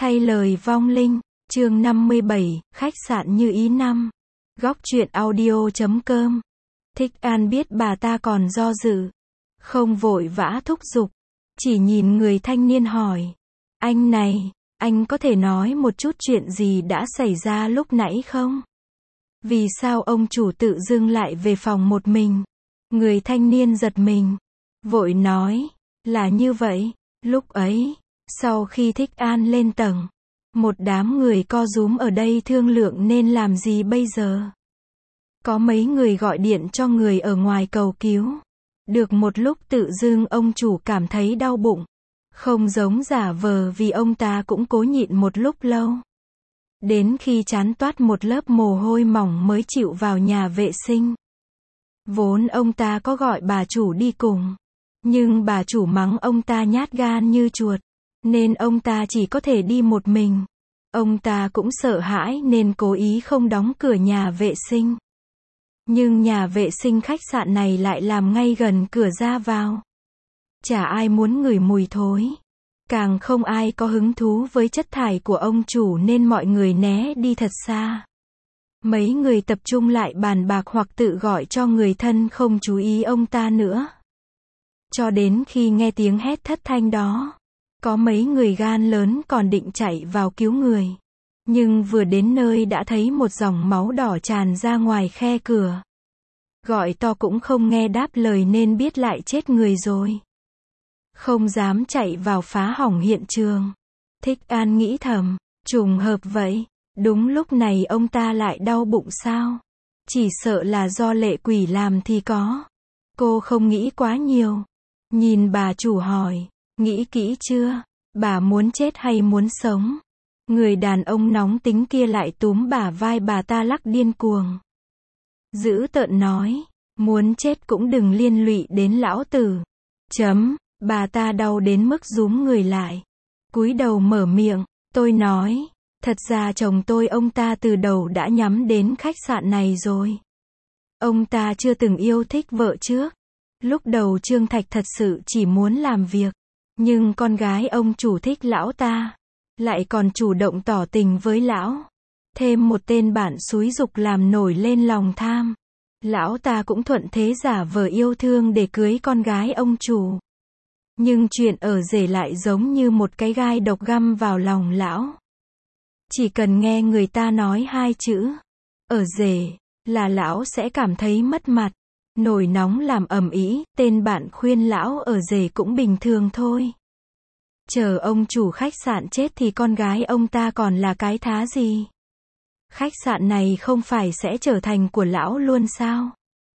Thay lời vong linh, chương 57, khách sạn Như Ý 5. Góc truyện audio.com. Thích An biết bà ta còn do dự, không vội vã thúc giục, chỉ nhìn người thanh niên hỏi. Anh này, anh có thể nói một chút chuyện gì đã xảy ra lúc nãy không? Vì sao ông chủ tự dưng lại về phòng một mình? Người thanh niên giật mình, vội nói, là như vậy, lúc ấy, sau khi Thích An lên tầng, một đám người co rúm ở đây thương lượng nên làm gì bây giờ. Có mấy người gọi điện cho người ở ngoài cầu cứu. Được một lúc tự dưng ông chủ cảm thấy đau bụng. Không giống giả vờ vì ông ta cũng cố nhịn một lúc lâu. Đến khi chán toát một lớp mồ hôi mỏng mới chịu vào nhà vệ sinh. Vốn ông ta có gọi bà chủ đi cùng. Nhưng bà chủ mắng ông ta nhát gan như chuột. Nên ông ta chỉ có thể đi một mình. Ông ta cũng sợ hãi nên cố ý không đóng cửa nhà vệ sinh. Nhưng nhà vệ sinh khách sạn này lại làm ngay gần cửa ra vào. Chả ai muốn ngửi mùi thối. Càng không ai có hứng thú với chất thải của ông chủ nên mọi người né đi thật xa. Mấy người tập trung lại bàn bạc hoặc tự gọi cho người thân không chú ý ông ta nữa. Cho đến khi nghe tiếng hét thất thanh đó. Có mấy người gan lớn còn định chạy vào cứu người. Nhưng vừa đến nơi đã thấy một dòng máu đỏ tràn ra ngoài khe cửa. Gọi to cũng không nghe đáp lời nên biết lại chết người rồi. Không dám chạy vào phá hỏng hiện trường. Thích An nghĩ thầm, trùng hợp vậy. Đúng lúc này ông ta lại đau bụng sao? Chỉ sợ là do lệ quỷ làm thì có. Cô không nghĩ quá nhiều. Nhìn bà chủ hỏi, nghĩ kỹ chưa? Bà muốn chết hay muốn sống? Người đàn ông nóng tính kia lại túm bả vai bà ta lắc điên cuồng. Dữ tợn nói, muốn chết cũng đừng liên lụy đến lão tử. Bà ta đau đến mức rúm người lại. Cúi đầu mở miệng, tôi nói, thật ra chồng tôi ông ta từ đầu đã nhắm đến khách sạn này rồi. Ông ta chưa từng yêu thích vợ trước. Lúc đầu Trương Thạch thật sự chỉ muốn làm việc. Nhưng con gái ông chủ thích lão ta. Lại còn chủ động tỏ tình với lão. Thêm một tên bạn xúi giục làm nổi lên lòng tham. Lão ta cũng thuận thế giả vờ yêu thương để cưới con gái ông chủ. Nhưng chuyện ở rể lại giống như một cái gai độc găm vào lòng lão. Chỉ cần nghe người ta nói hai chữ ở rể là lão sẽ cảm thấy mất mặt. Nổi nóng làm ầm ĩ, tên bạn khuyên lão ở rể cũng bình thường thôi. Chờ ông chủ khách sạn chết thì con gái ông ta còn là cái thá gì? Khách sạn này không phải sẽ trở thành của lão luôn sao?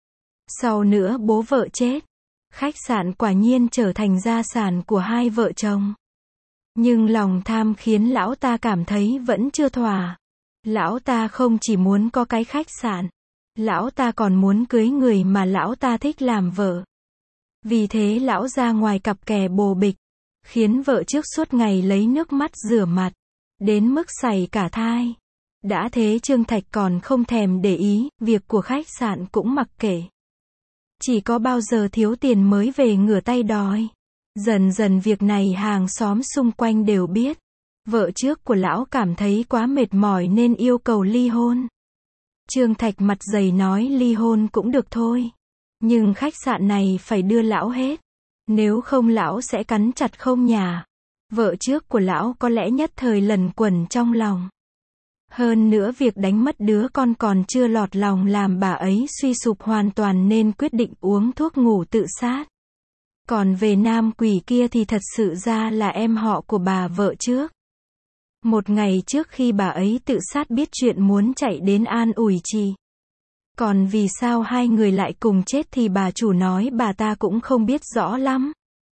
Sau nữa bố vợ chết, khách sạn quả nhiên trở thành gia sản của hai vợ chồng. Nhưng lòng tham khiến lão ta cảm thấy vẫn chưa thỏa. Lão ta không chỉ muốn có cái khách sạn, lão ta còn muốn cưới người mà lão ta thích làm vợ. Vì thế lão ra ngoài cặp kè bồ bịch, khiến vợ trước suốt ngày lấy nước mắt rửa mặt, đến mức sảy cả thai. Đã thế Trương Thạch còn không thèm để ý, việc của khách sạn cũng mặc kệ. Chỉ có bao giờ thiếu tiền mới về ngửa tay đòi. Dần dần việc này hàng xóm xung quanh đều biết. Vợ trước của lão cảm thấy quá mệt mỏi nên yêu cầu ly hôn. Trương Thạch mặt dày nói ly hôn cũng được thôi. Nhưng khách sạn này phải đưa lão hết. Nếu không lão sẽ cắn chặt không nhả. Vợ trước của lão có lẽ nhất thời lẩn quẩn trong lòng. Hơn nữa việc đánh mất đứa con còn chưa lọt lòng làm bà ấy suy sụp hoàn toàn nên quyết định uống thuốc ngủ tự sát. Còn về nam quỷ kia thì thật sự ra là em họ của bà vợ trước. Một ngày trước khi bà ấy tự sát biết chuyện muốn chạy đến an ủi chị. Còn vì sao hai người lại cùng chết thì bà chủ nói bà ta cũng không biết rõ lắm.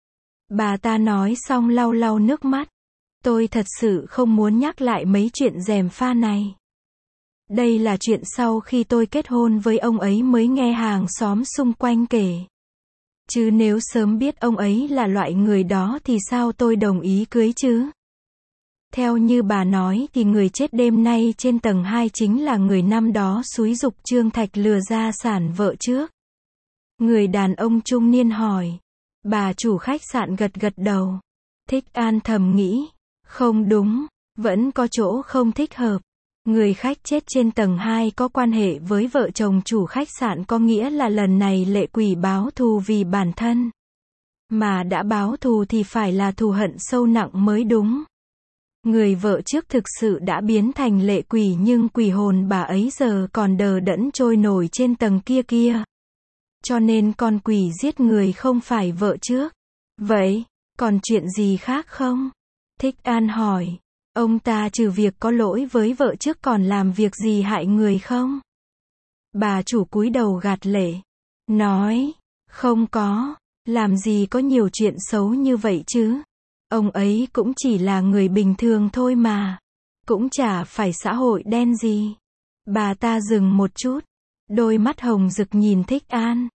Bà ta nói xong lau lau nước mắt. Tôi thật sự không muốn nhắc lại mấy chuyện gièm pha này. Đây là chuyện sau khi tôi kết hôn với ông ấy mới nghe hàng xóm xung quanh kể. Chứ nếu sớm biết ông ấy là loại người đó thì sao tôi đồng ý cưới chứ? Theo như bà nói thì người chết đêm nay trên tầng 2 chính là người năm đó xúi giục Trương Thạch lừa gia sản vợ trước. Người đàn ông trung niên hỏi. Bà chủ khách sạn gật gật đầu. Thích An thầm nghĩ. Không đúng, Vẫn có chỗ không thích hợp. Người khách chết trên tầng 2 có quan hệ với vợ chồng chủ khách sạn, có nghĩa là lần này lệ quỷ báo thù vì bản thân. Mà đã báo thù thì phải là thù hận sâu nặng mới đúng. Người vợ trước thực sự đã biến thành lệ quỷ, nhưng quỷ hồn bà ấy giờ còn đờ đẫn trôi nổi trên tầng kia kia. Cho nên con quỷ giết người không phải vợ trước. Vậy, còn chuyện gì khác không? Thích An hỏi. Ông ta trừ việc có lỗi với vợ trước còn làm việc gì hại người không? Bà chủ cúi đầu gạt lệ. Nói, không có, làm gì có nhiều chuyện xấu như vậy chứ. Ông ấy cũng chỉ là người bình thường thôi mà. Cũng chả phải xã hội đen gì. Bà ta dừng một chút. Đôi mắt hồng rực nhìn Thích An.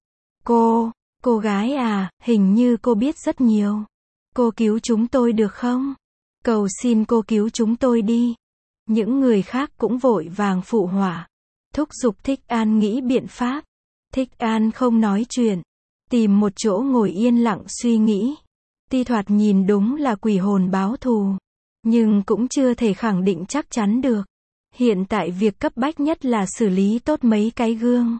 Cô gái à, hình như cô biết rất nhiều. Cô cứu chúng tôi được không? Cầu xin cô cứu chúng tôi đi. Những người khác cũng vội vàng phụ họa. Thúc giục Thích An nghĩ biện pháp. Thích An không nói chuyện. Tìm một chỗ ngồi yên lặng suy nghĩ. Ti thoạt nhìn đúng là quỷ hồn báo thù. Nhưng cũng chưa thể khẳng định chắc chắn được. Hiện tại việc cấp bách nhất là xử lý tốt mấy cái gương.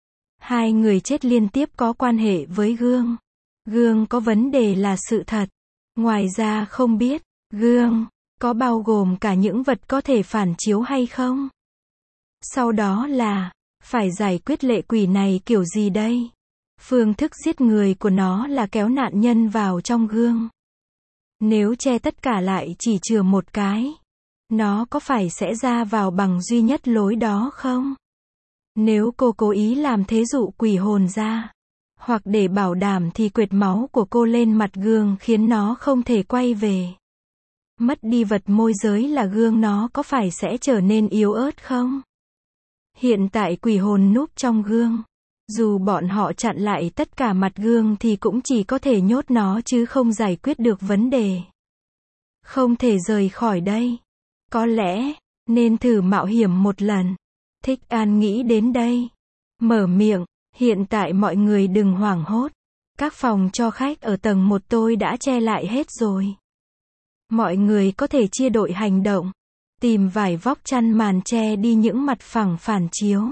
2 người chết liên tiếp có quan hệ với gương. Gương có vấn đề là sự thật. Ngoài ra không biết, gương có bao gồm cả những vật có thể phản chiếu hay không? Sau đó là, phải giải quyết lệ quỷ này kiểu gì đây? Phương thức giết người của nó là kéo nạn nhân vào trong gương. Nếu che tất cả lại chỉ chừa một cái, nó có phải sẽ ra vào bằng duy nhất lối đó không? Nếu cô cố ý làm thế dụ quỷ hồn ra, hoặc để bảo đảm thì quệt máu của cô lên mặt gương khiến nó không thể quay về. Mất đi vật môi giới là gương, nó có phải sẽ trở nên yếu ớt không? Hiện tại quỷ hồn núp trong gương. Dù bọn họ chặn lại tất cả mặt gương thì cũng chỉ có thể nhốt nó chứ không giải quyết được vấn đề. Không thể rời khỏi đây. Có lẽ, nên thử mạo hiểm một lần. Thích An nghĩ đến đây. Mở miệng, hiện tại mọi người đừng hoảng hốt. Các phòng cho khách ở tầng 1 tôi đã che lại hết rồi. Mọi người có thể chia đội hành động. Tìm vải vóc chăn màn che đi những mặt phẳng phản chiếu.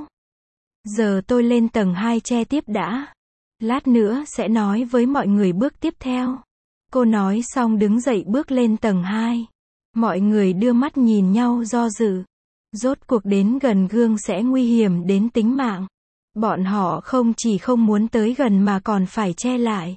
Giờ tôi lên tầng 2 che tiếp đã. Lát nữa sẽ nói với mọi người bước tiếp theo. Cô nói xong đứng dậy bước lên tầng 2. Mọi người đưa mắt nhìn nhau do dự. Rốt cuộc đến gần gương sẽ nguy hiểm đến tính mạng. Bọn họ không chỉ không muốn tới gần mà còn phải che lại.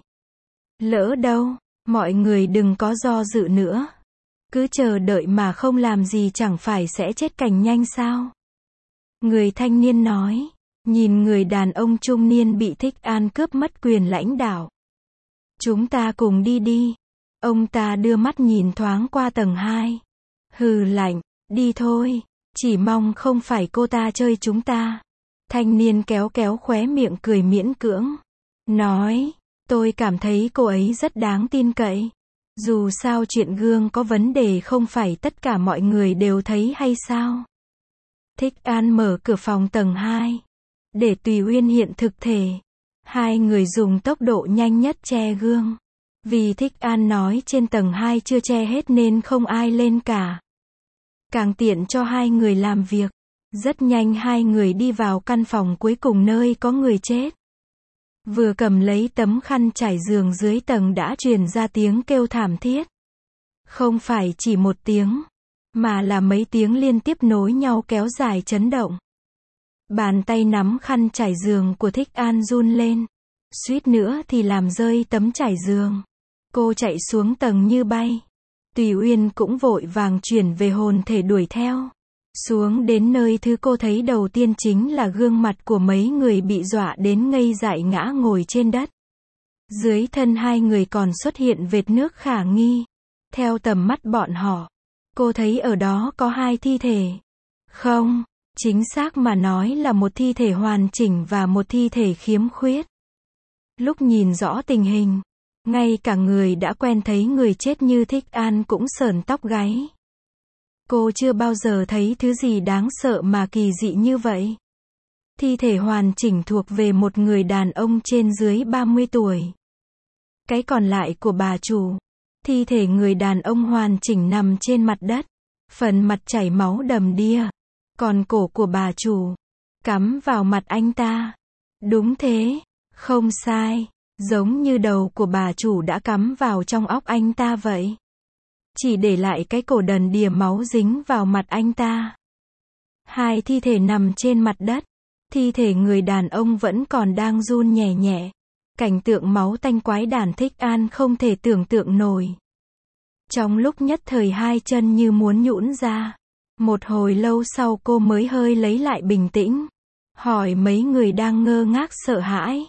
Lỡ đâu, mọi người đừng có do dự nữa. Cứ chờ đợi mà không làm gì chẳng phải sẽ chết cành nhanh sao? Người thanh niên nói, nhìn người đàn ông trung niên bị Thích An cướp mất quyền lãnh đạo. Chúng ta cùng đi đi. Ông ta đưa mắt nhìn thoáng qua tầng 2. Hừ lạnh, đi thôi. Chỉ mong không phải cô ta chơi chúng ta. Thanh niên kéo kéo khóe miệng cười miễn cưỡng. Nói, tôi cảm thấy cô ấy rất đáng tin cậy. Dù sao chuyện gương có vấn đề không phải tất cả mọi người đều thấy hay sao? Thích An mở cửa phòng tầng 2. Để Tùy Uyên hiện thực thể. 2 người dùng tốc độ nhanh nhất che gương. Vì Thích An nói trên tầng 2 chưa che hết nên không ai lên cả. Càng tiện cho 2 người làm việc. Rất nhanh 2 người đi vào căn phòng cuối cùng nơi có người chết. Vừa cầm lấy tấm khăn trải giường dưới tầng đã truyền ra tiếng kêu thảm thiết. Không phải chỉ một tiếng, mà là mấy tiếng liên tiếp nối nhau kéo dài chấn động. Bàn tay nắm khăn trải giường của Thích An run lên. Suýt nữa thì làm rơi tấm trải giường. Cô chạy xuống tầng như bay. Tùy Uyên cũng vội vàng chuyển về hồn thể đuổi theo. Xuống đến nơi thứ cô thấy đầu tiên chính là gương mặt của mấy người bị dọa đến ngây dại ngã ngồi trên đất. Dưới thân 2 người còn xuất hiện vệt nước khả nghi. Theo tầm mắt bọn họ, cô thấy ở đó có 2 thi thể. Không, chính xác mà nói là một thi thể hoàn chỉnh và một thi thể khiếm khuyết. Lúc nhìn rõ tình hình, ngay cả người đã quen thấy người chết như Thích An cũng sởn tóc gáy. Cô chưa bao giờ thấy thứ gì đáng sợ mà kỳ dị như vậy. Thi thể hoàn chỉnh thuộc về một người đàn ông trên dưới 30 tuổi. Cái còn lại của bà chủ. Thi thể người đàn ông hoàn chỉnh nằm trên mặt đất. Phần mặt chảy máu đầm đìa. Còn cổ của bà chủ cắm vào mặt anh ta. Đúng thế, không sai, giống như đầu của bà chủ đã cắm vào trong óc anh ta vậy. Chỉ để lại cái cổ đần đìa máu dính vào mặt anh ta. Hai thi thể nằm trên mặt đất. Thi thể người đàn ông vẫn còn đang run nhẹ nhẹ. Cảnh tượng máu tanh quái đản Thích An không thể tưởng tượng nổi. Trong lúc nhất thời hai chân như muốn nhũn ra. Một hồi lâu sau cô mới hơi lấy lại bình tĩnh. Hỏi mấy người đang ngơ ngác sợ hãi.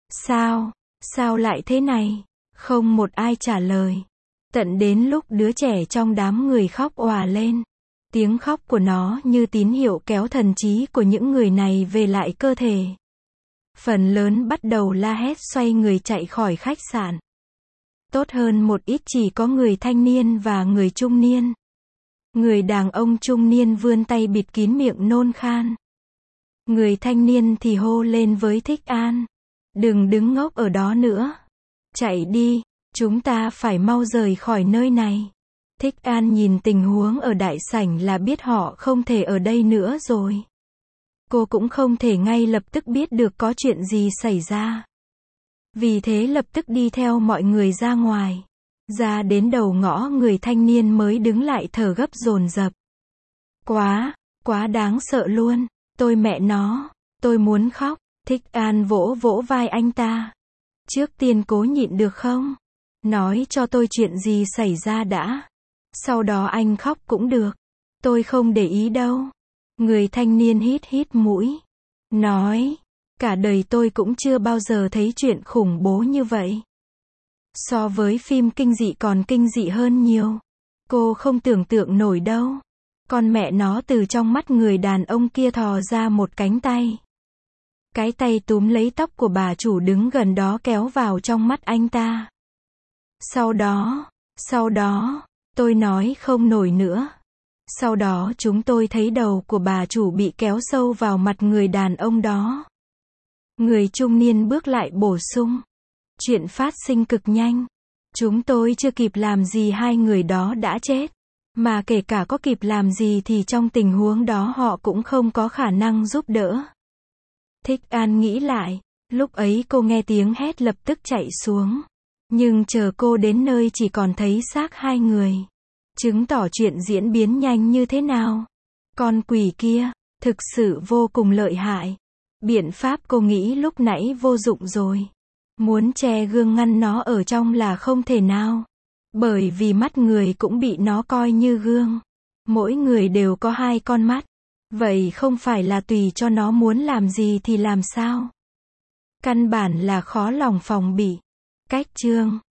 Sao lại thế này? Không một ai trả lời. Tận đến lúc đứa trẻ trong đám người khóc òa lên. Tiếng khóc của nó như tín hiệu kéo thần trí của những người này về lại cơ thể. Phần lớn bắt đầu la hét xoay người chạy khỏi khách sạn. Tốt hơn một ít chỉ có người thanh niên và người trung niên. Người đàn ông trung niên vươn tay bịt kín miệng nôn khan. Người thanh niên thì hô lên với Thích An. Đừng đứng ngốc ở đó nữa. Chạy đi, chúng ta phải mau rời khỏi nơi này. Thích An nhìn tình huống ở đại sảnh là biết họ không thể ở đây nữa rồi. Cô cũng không thể ngay lập tức biết được có chuyện gì xảy ra. Vì thế lập tức đi theo mọi người ra ngoài. Ra đến đầu ngõ người thanh niên mới đứng lại thở gấp dồn dập. Quá đáng sợ luôn. Tôi mẹ nó, tôi muốn khóc. Thích An vỗ vỗ vai anh ta. Trước tiên cố nhịn được không? Nói cho tôi chuyện gì xảy ra đã. Sau đó anh khóc cũng được. Tôi không để ý đâu. Người thanh niên hít mũi. Nói, cả đời tôi cũng chưa bao giờ thấy chuyện khủng bố như vậy. So với phim kinh dị còn kinh dị hơn nhiều. Cô không tưởng tượng nổi đâu. Con mẹ nó từ trong mắt người đàn ông kia thò ra một cánh tay. Cái tay túm lấy tóc của bà chủ đứng gần đó kéo vào trong mắt anh ta. Sau đó, tôi nói không nổi nữa. Sau đó chúng tôi thấy đầu của bà chủ bị kéo sâu vào mặt người đàn ông đó. Người trung niên bước lại bổ sung. Chuyện phát sinh cực nhanh. Chúng tôi chưa kịp làm gì hai người đó đã chết. Mà kể cả có kịp làm gì thì trong tình huống đó họ cũng không có khả năng giúp đỡ. Thích An nghĩ lại. Lúc ấy cô nghe tiếng hét lập tức chạy xuống. Nhưng chờ cô đến nơi chỉ còn thấy xác hai người. Chứng tỏ chuyện diễn biến nhanh như thế nào. Con quỷ kia, thực sự vô cùng lợi hại. Biện pháp cô nghĩ lúc nãy vô dụng rồi. Muốn che gương ngăn nó ở trong là không thể nào. Bởi vì mắt người cũng bị nó coi như gương. Mỗi người đều có hai con mắt. Vậy không phải là tùy cho nó muốn làm gì thì làm sao? Căn bản là khó lòng phòng bị. Cách chương